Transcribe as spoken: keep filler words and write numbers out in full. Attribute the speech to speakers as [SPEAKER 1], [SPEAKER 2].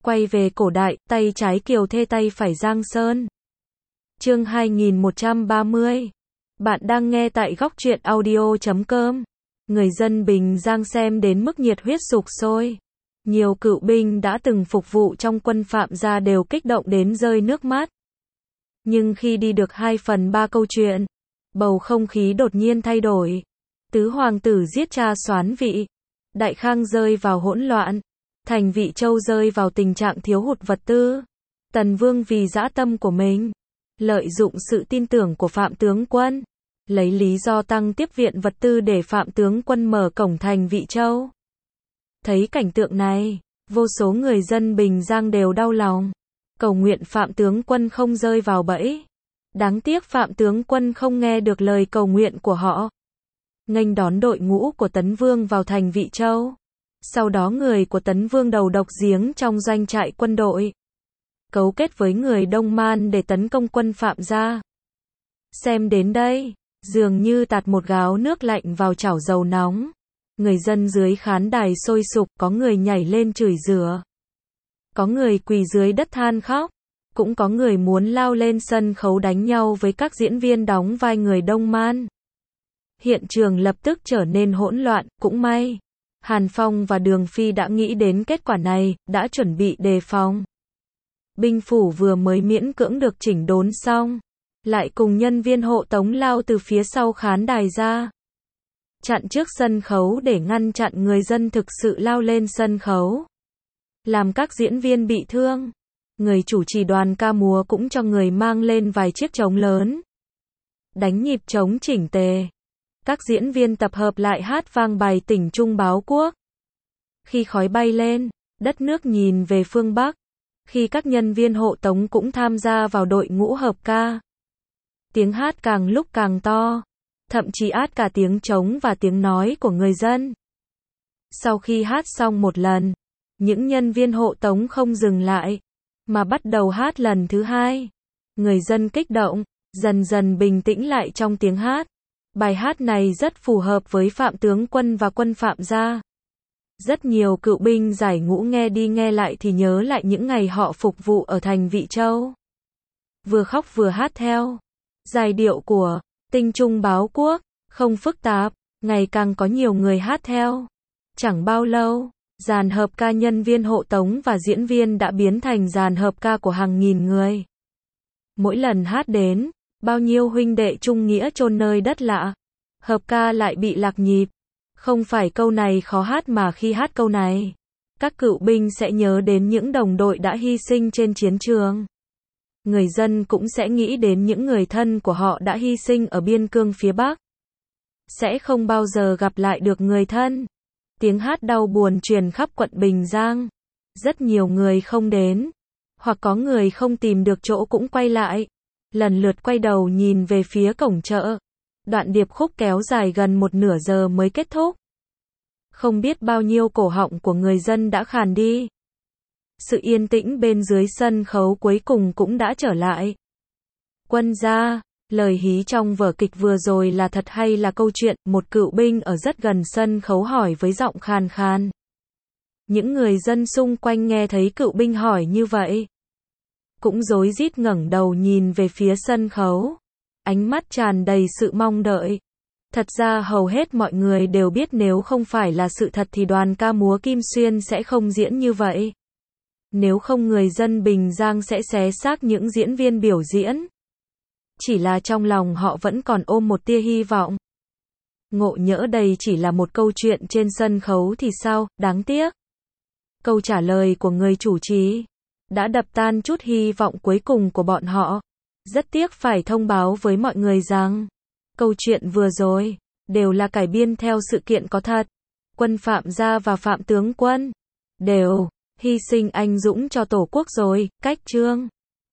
[SPEAKER 1] Quay về cổ đại, tay trái Kiều Thê tay phải Giang Sơn. Chương hai nghìn một trăm ba mươi. Bạn đang nghe tại góc truyện audio chấm com. Người dân Bình Giang xem đến mức nhiệt huyết sục sôi. Nhiều cựu binh đã từng phục vụ trong quân Phạm gia đều kích động đến rơi nước mắt. Nhưng khi đi được hai phần ba câu chuyện, bầu không khí đột nhiên thay đổi. Tứ hoàng tử giết cha soán vị. Đại Khang rơi vào hỗn loạn. Thành Vị Châu rơi vào tình trạng thiếu hụt vật tư. Tần Vương vì dã tâm của mình, lợi dụng sự tin tưởng của Phạm tướng quân, lấy lý do tăng tiếp viện vật tư để Phạm tướng quân mở cổng thành Vị Châu. Thấy cảnh tượng này, vô số người dân Bình Giang đều đau lòng, cầu nguyện Phạm tướng quân không rơi vào bẫy. Đáng tiếc Phạm tướng quân không nghe được lời cầu nguyện của họ. Nghênh đón đội ngũ của Tấn Vương vào thành Vị Châu. Sau đó người của Tấn Vương đầu độc giếng trong doanh trại quân đội, cấu kết với người Đông Man để tấn công quân Phạm gia. Xem đến đây, dường như tạt một gáo nước lạnh vào chảo dầu nóng. Người dân dưới khán đài sôi sục, có người nhảy lên chửi rủa, có người quỳ dưới đất than khóc, cũng có người muốn lao lên sân khấu đánh nhau với các diễn viên đóng vai người Đông Man. Hiện trường lập tức trở nên hỗn loạn, cũng may Hàn Phong và Đường Phi đã nghĩ đến kết quả này, đã chuẩn bị đề phòng. Binh phủ vừa mới miễn cưỡng được chỉnh đốn xong, lại cùng nhân viên hộ tống lao từ phía sau khán đài ra, chặn trước sân khấu để ngăn chặn người dân thực sự lao lên sân khấu, làm các diễn viên bị thương. Người chủ trì đoàn ca múa cũng cho người mang lên vài chiếc trống lớn, đánh nhịp trống chỉnh tề. Các diễn viên tập hợp lại hát vang bài Tỉnh Trung báo quốc. Khi khói bay lên, đất nước nhìn về phương Bắc. Khi các nhân viên hộ tống cũng tham gia vào đội ngũ hợp ca, tiếng hát càng lúc càng to, thậm chí át cả tiếng trống và tiếng nói của người dân. Sau khi hát xong một lần, những nhân viên hộ tống không dừng lại, mà bắt đầu hát lần thứ hai. Người dân kích động, dần dần bình tĩnh lại trong tiếng hát. Bài hát này rất phù hợp với Phạm tướng quân và quân Phạm gia. Rất nhiều cựu binh giải ngũ nghe đi nghe lại thì nhớ lại những ngày họ phục vụ ở thành Vị Châu. Vừa khóc vừa hát theo. Giai điệu của Tinh Trung báo quốc không phức tạp, ngày càng có nhiều người hát theo. Chẳng bao lâu, dàn hợp ca nhân viên hộ tống và diễn viên đã biến thành dàn hợp ca của hàng nghìn người. Mỗi lần hát đến, bao nhiêu huynh đệ trung nghĩa chôn nơi đất lạ, hợp ca lại bị lạc nhịp. Không phải câu này khó hát mà khi hát câu này, các cựu binh sẽ nhớ đến những đồng đội đã hy sinh trên chiến trường. Người dân cũng sẽ nghĩ đến những người thân của họ đã hy sinh ở biên cương phía Bắc. Sẽ không bao giờ gặp lại được người thân. Tiếng hát đau buồn truyền khắp quận Bình Giang. Rất nhiều người không đến, hoặc có người không tìm được chỗ cũng quay lại, lần lượt quay đầu nhìn về phía cổng chợ. Đoạn điệp khúc kéo dài gần một nửa giờ mới kết thúc. Không biết bao nhiêu cổ họng của người dân đã khàn đi. Sự yên tĩnh bên dưới sân khấu cuối cùng cũng đã trở lại. Quân gia, lời hí trong vở kịch vừa rồi là thật hay là câu chuyện? Một cựu binh ở rất gần sân khấu hỏi với giọng khàn khàn. Những người dân xung quanh nghe thấy cựu binh hỏi như vậy, cũng rối rít ngẩng đầu nhìn về phía sân khấu, ánh mắt tràn đầy sự mong đợi. Thật ra hầu hết mọi người đều biết nếu không phải là sự thật thì đoàn ca múa Kim Xuyên sẽ không diễn như vậy. Nếu không người dân Bình Giang sẽ xé xác những diễn viên biểu diễn. Chỉ là trong lòng họ vẫn còn ôm một tia hy vọng. Ngộ nhỡ đây chỉ là một câu chuyện trên sân khấu thì sao, đáng tiếc. Câu trả lời của người chủ trì đã đập tan chút hy vọng cuối cùng của bọn họ. Rất tiếc phải thông báo với mọi người rằng câu chuyện vừa rồi đều là cải biên theo sự kiện có thật. Quân Phạm gia và Phạm tướng quân đều hy sinh anh dũng cho Tổ quốc rồi. Cách chương